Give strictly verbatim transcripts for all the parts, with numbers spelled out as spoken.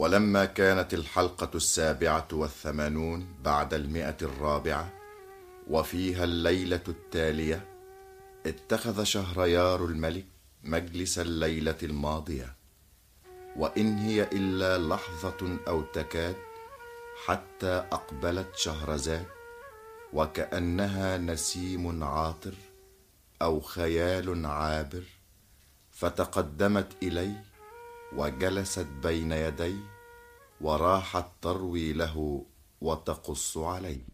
ولما كانت الحلقة السابعة والثمانون بعد المئة الرابعة وفيها الليلة التالية، اتخذ شهريار الملك مجلس الليلة الماضية، وإن هي إلا لحظة أو تكاد حتى أقبلت شهرزاد، وكأنها نسيم عاطر أو خيال عابر، فتقدمت إليه وجلست بين يديه وراحت تروي له وتقص عليه.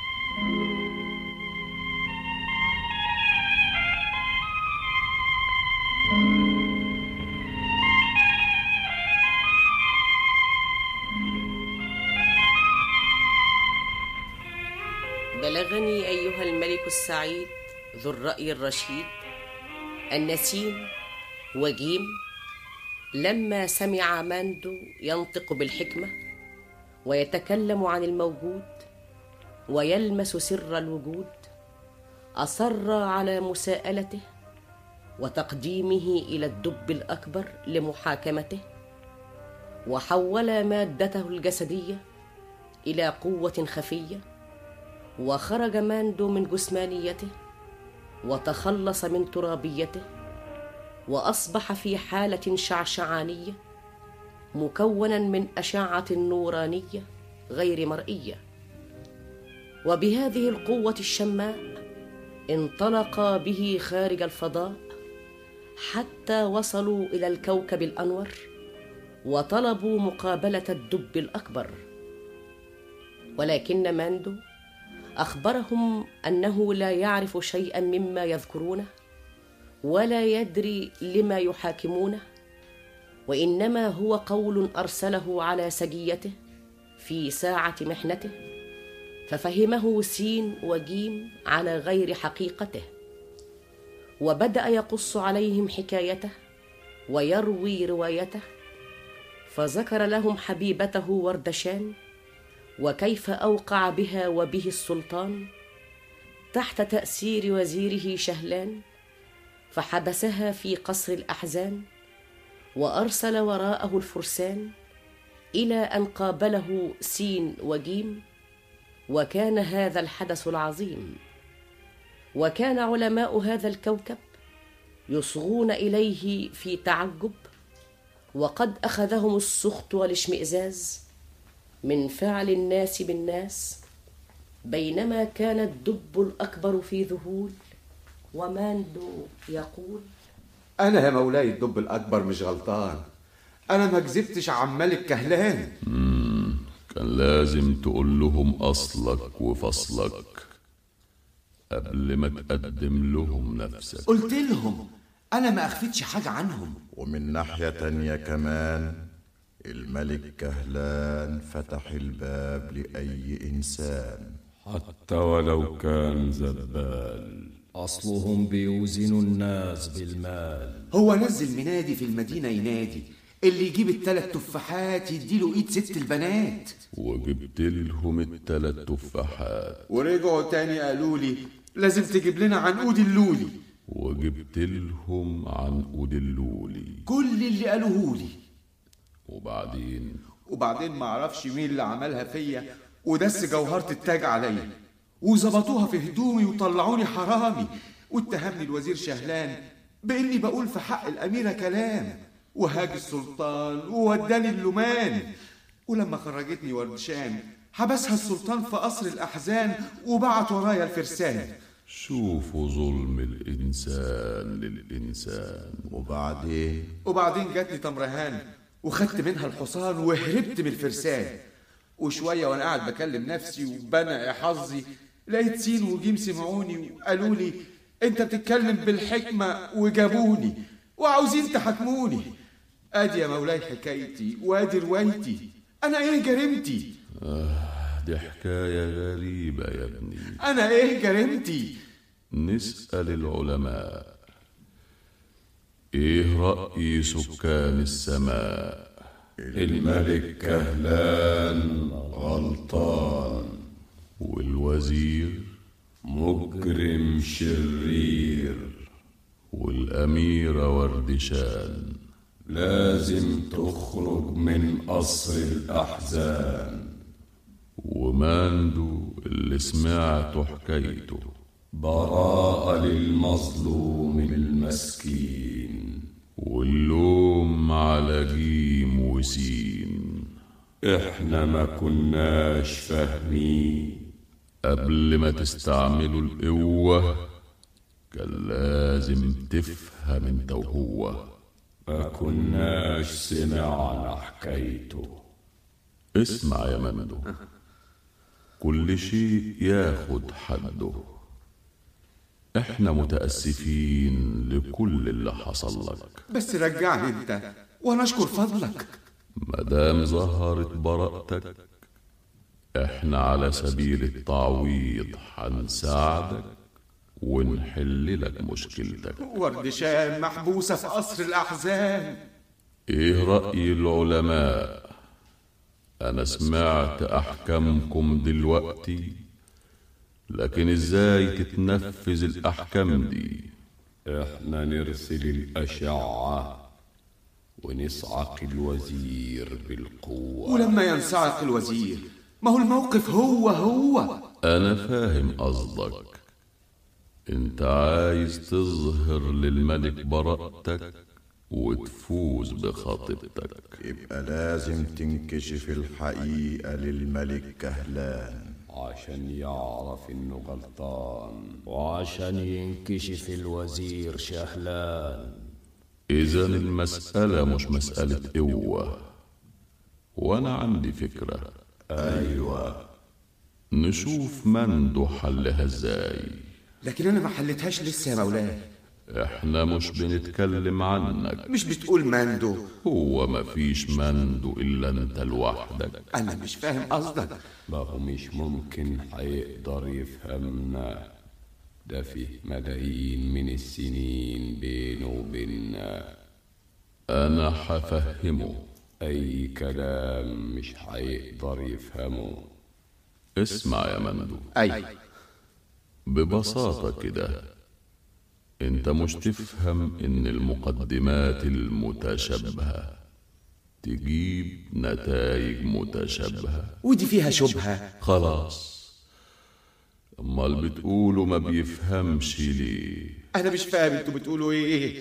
بلغني أيها الملك السعيد ذو الرأي الرشيد أن سين وجيم لما سمع ماندو ينطق بالحكمة ويتكلم عن الموجود ويلمس سر الوجود، أصر على مساءلته وتقديمه إلى الدب الأكبر لمحاكمته، وحول مادته الجسدية إلى قوة خفية، وخرج ماندو من جسمانيته وتخلص من ترابيته، وأصبح في حالة شعشعانية مكونا من أشعة نورانية غير مرئية. وبهذه القوة الشماء انطلق به خارج الفضاء حتى وصلوا إلى الكوكب الأنور، وطلبوا مقابلة الدب الأكبر، ولكن ماندو أخبرهم أنه لا يعرف شيئا مما يذكرونه ولا يدري لما يحاكمونه، وإنما هو قول أرسله على سجيته في ساعة محنته، ففهمه سين وجيم على غير حقيقته، وبدأ يقص عليهم حكايته ويروي روايته، فذكر لهم حبيبته وردشان وكيف أوقع بها وبه السلطان تحت تأثير وزيره شهلان، فحبسها في قصر الأحزان وأرسل وراءه الفرسان إلى أن قابله سين وجيم. وكان هذا الحدث العظيم، وكان علماء هذا الكوكب يصغون إليه في تعجب، وقد أخذهم السخط والاشمئزاز من فعل الناس بالناس، بينما كان الدب الأكبر في ذهول وماندو يقول: أنا يا مولاي الدب الأكبر مش غلطان، أنا ما كذبتش عن ملك كهلان. مم. كان لازم تقول لهم أصلك وفصلك قبل ما تقدم لهم نفسك. قلت لهم أنا ما أخفتش حاجة عنهم. ومن ناحية تانية كمان الملك كهلان فتح الباب لأي إنسان حتى ولو كان زبال، أصلهم بيوزنوا الناس بالمال. هو نزل منادي في المدينة ينادي اللي يجيب التلات تفاحات يديله ايد ست البنات، وجبت لهم التلات تفاحات، ورجعوا تاني قالوا لي لازم تجيب لنا عنقود اللولي، وجبت لهم عنقود اللولي، كل اللي قالوه لي. وبعدين وبعدين ما اعرفش مين اللي عملها فيا ودس جوهرة التاج عليا، وظبطوها في هدومي وطلعوني حرامي، واتهمني الوزير شهلان باني بقول في حق الاميرة كلام، وهاج السلطان ووداني اللمان. ولما خرجتني وردشان حبسها السلطان في قصر الأحزان وبعت ورايا الفرسان. شوفوا ظلم الإنسان للإنسان. وبعدين وبعدين جاتني تمرهان وخدت منها الحصان وهربت من الفرسان. وشوية وانا قاعد بكلم نفسي وبنقي حظي لقيت سين وجيم سمعوني وقالوا لي انت بتتكلم بالحكمة، وجابوني وعاوزين تحكموني. ادي يا مولاي حكايتي وادي روايتي، انا ايه جريمتي؟ آه دي حكاية غريبة يا ابني. انا ايه جريمتي؟ نسأل العلماء. ايه رأي سكان السماء؟ الملك كهلان غلطان، والوزير مجرم شرير، والأميرة وردشان لازم تخرج من قصر الأحزان. وماندو اللي سمعته حكايته براءة للمظلوم المسكين، واللوم على جيم وسين. احنا ما كناش فاهمين قبل ما تستعملوا القوة كان لازم تفهم انت وهو. ما كناش سمعنا حكايته. اسمع يا مندو، كل شيء ياخد حده. احنا متأسفين لكل اللي حصل لك، بس رجعني انت وانا اشكر فضلك. مدام ظهرت براءتك احنا على سبيل التعويض هنساعدك ونحل لك مشكلتك. وردشان محبوسة في قصر الأحزان. ايه رأي العلماء؟ انا سمعت احكامكم دلوقتي، لكن ازاي تتنفذ الاحكام دي؟ احنا نرسل الأشعة ونصعق الوزير بالقوة. ولما ينصعق الوزير ما هو الموقف هو هو. انا فاهم قصدك، انت عايز تظهر للملك براءتك وتفوز بخطيبتك. يبقى لازم تنكشف الحقيقة للملك كهلان عشان يعرف انه غلطان، وعشان ينكشف الوزير شهلان. إذا المسألة مش مسألة قوة، وأنا عندي فكرة. أيوة، نشوف مندو حلها إزاي. لكن أنا ما حلتهاش لسه يا مولاي. إحنا مش بنتكلم عنك. مش بتقول مندو؟ هو مفيش مندو إلا أنت لوحدك. أنا مش فاهم قصدك. ما هو مش ممكن هيقدر يفهمنا، ده فيه ملايين من السنين بينه وبيننا. أنا هفهمه. أي كلام مش هيقدر يفهمه. اسمع يا مندو. أي ببساطة كده، انت مش تفهم ان المقدمات المتشابهة تجيب نتائج متشابهة؟ ودي فيها شبهة. خلاص، امال بتقولوا ما بيفهمش ليه؟ أنا مش فاهم انتوا بتقولوا ايه.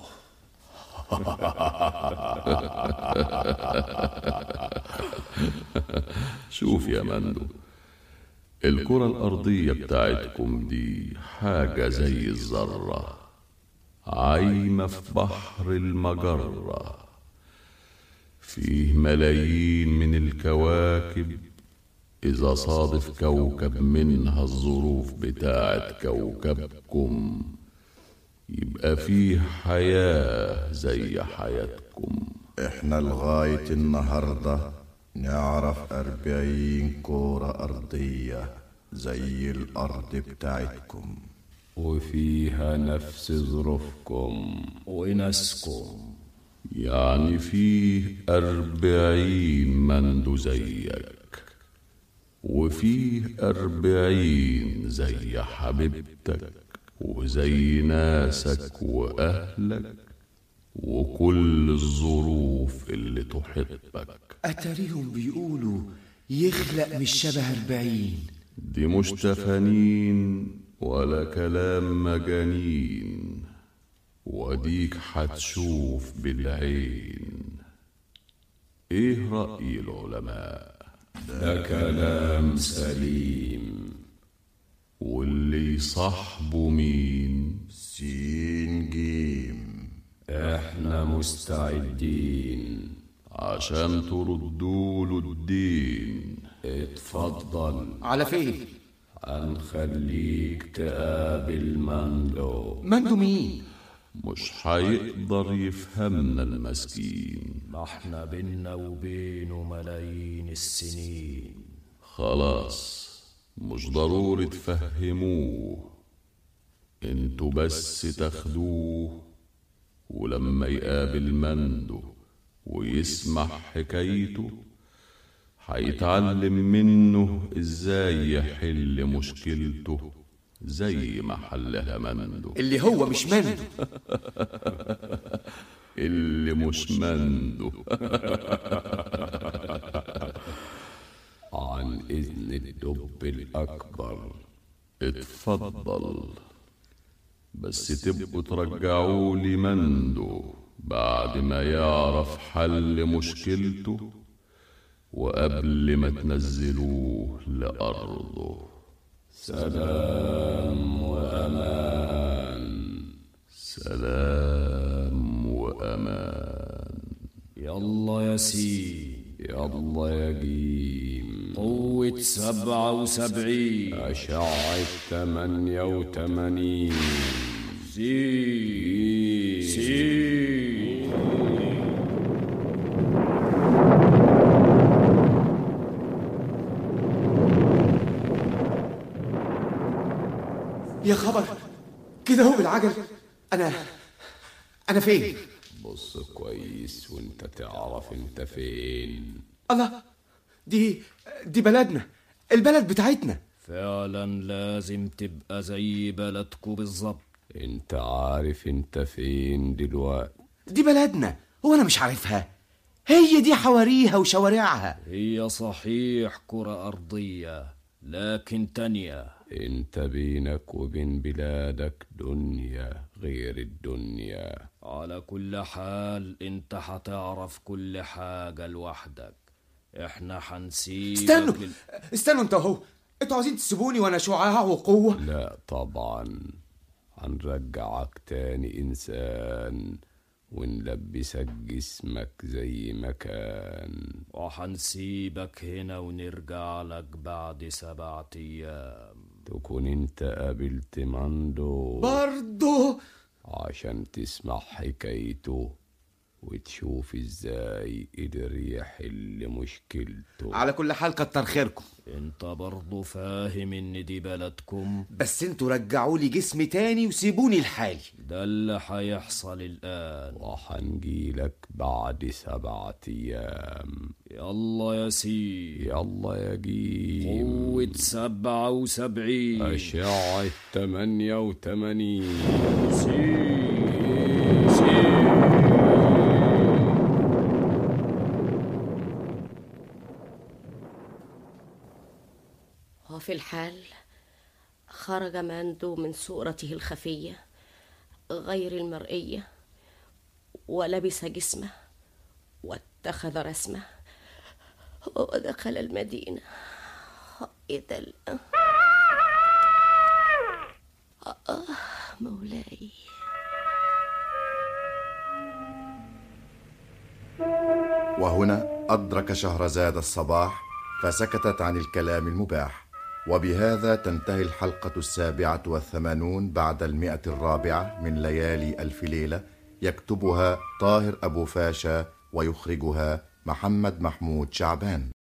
شوف يا مندو، الكرة الأرضية بتاعتكم دي حاجة زي الذرة عايمة في بحر المجرة، فيه ملايين من الكواكب. إذا صادف كوكب منها الظروف بتاعت كوكبكم يبقى فيه حياة زي حياتكم. احنا لغاية النهاردة نعرف أربعين كرة أرضية زي الأرض بتاعتكم، وفيها نفس ظروفكم وناسكم. يعني فيه أربعين مندو زيك، وفيه أربعين زي حبيبتك وزي ناسك وأهلك وكل الظروف اللي تحبك. أتاريهم بيقولوا يخلق مش شبه أربعين. دي مش تفانين ولا كلام مجانين، وديك هتشوف بالعين. ايه رأي العلماء؟ ده كلام سليم. واللي يصاحبه مين؟ سين جيم. احنا مستعدين عشان تردوا له الدين. اتفضل. على فين؟ هنخليك تقابل مندو. مندو مين؟ مش هيقدر يفهمنا المسكين. ما احنا بينا وبينه ملايين السنين. خلاص، مش ضروري تفهموه، انتوا بس تاخدوه، ولما يقابل مندو ويسمع حكايته هيتعلم منه ازاي يحل مشكلته زي ما حلها مندو. اللي هو مش مندو. اللي مش مندو. عن إذن الدب الأكبر. اتفضل، بس تبقوا ترجعوا لي مندو بعد ما يعرف حل مشكلته وقبل ما تنزلوه لأرضه. سلام وأمان. سلام وأمان. يلا يا سين، يلا يا جيم. قوة سبعة وسبعين. أشعة ثمانية وثمانين. سين سين. يا خبر، كده هو بالعجل. انا انا فين؟ بص كويس وانت تعرف انت فين. الله، دي دي بلدنا، البلد بتاعتنا. فعلا لازم تبقى زي بلدكو بالظبط. انت عارف انت فين دلوقتي؟ دي بلدنا، هو انا مش عارفها؟ هي دي حواريها وشوارعها. هي صحيح كرة أرضية لكن تانية. انت بينك وبين بلادك دنيا غير الدنيا. على كل حال انت هتعرف كل حاجة لوحدك. احنا هنسيبك. استنوا لل... استنوا انت اهو، انتوا عايزين تسيبوني وانا شعاع وقوة؟ لا طبعا، هنرجعك تاني انسان ونلبسك جسمك زي ما كان، وهنسيبك هنا ونرجع لك بعد سبعة ايام تكون انت قابلت مندو برضو عشان تسمع حكايته وتشوف ازاي قدر يحل مشكلته. على كل حال كتر خيركم. انت برضو فاهم ان دي بلدكم، بس انتوا رجعوا لي جسمي تاني وسيبوني لحالي. ده اللي هيحصل الآن. وحنجيلك بعد سبعة ايام. يلا يا سي، يلا يا جيم. قوة سبعة وسبعين. أشعة تمانية وتمانين. سي سي. وفي الحال خرج ماندو من صورته الخفية غير المرئية، ولبس جسمه واتخذ رسمه ودخل المدينة. إذا الآن آه مولاي. وهنا أدرك شهرزاد الصباح فسكتت عن الكلام المباح. وبهذا تنتهي الحلقة السابعة والثمانون بعد المئة الرابعة من ليالي ألف ليلة، يكتبها طاهر أبو فاشا ويخرجها محمد محمود شعبان.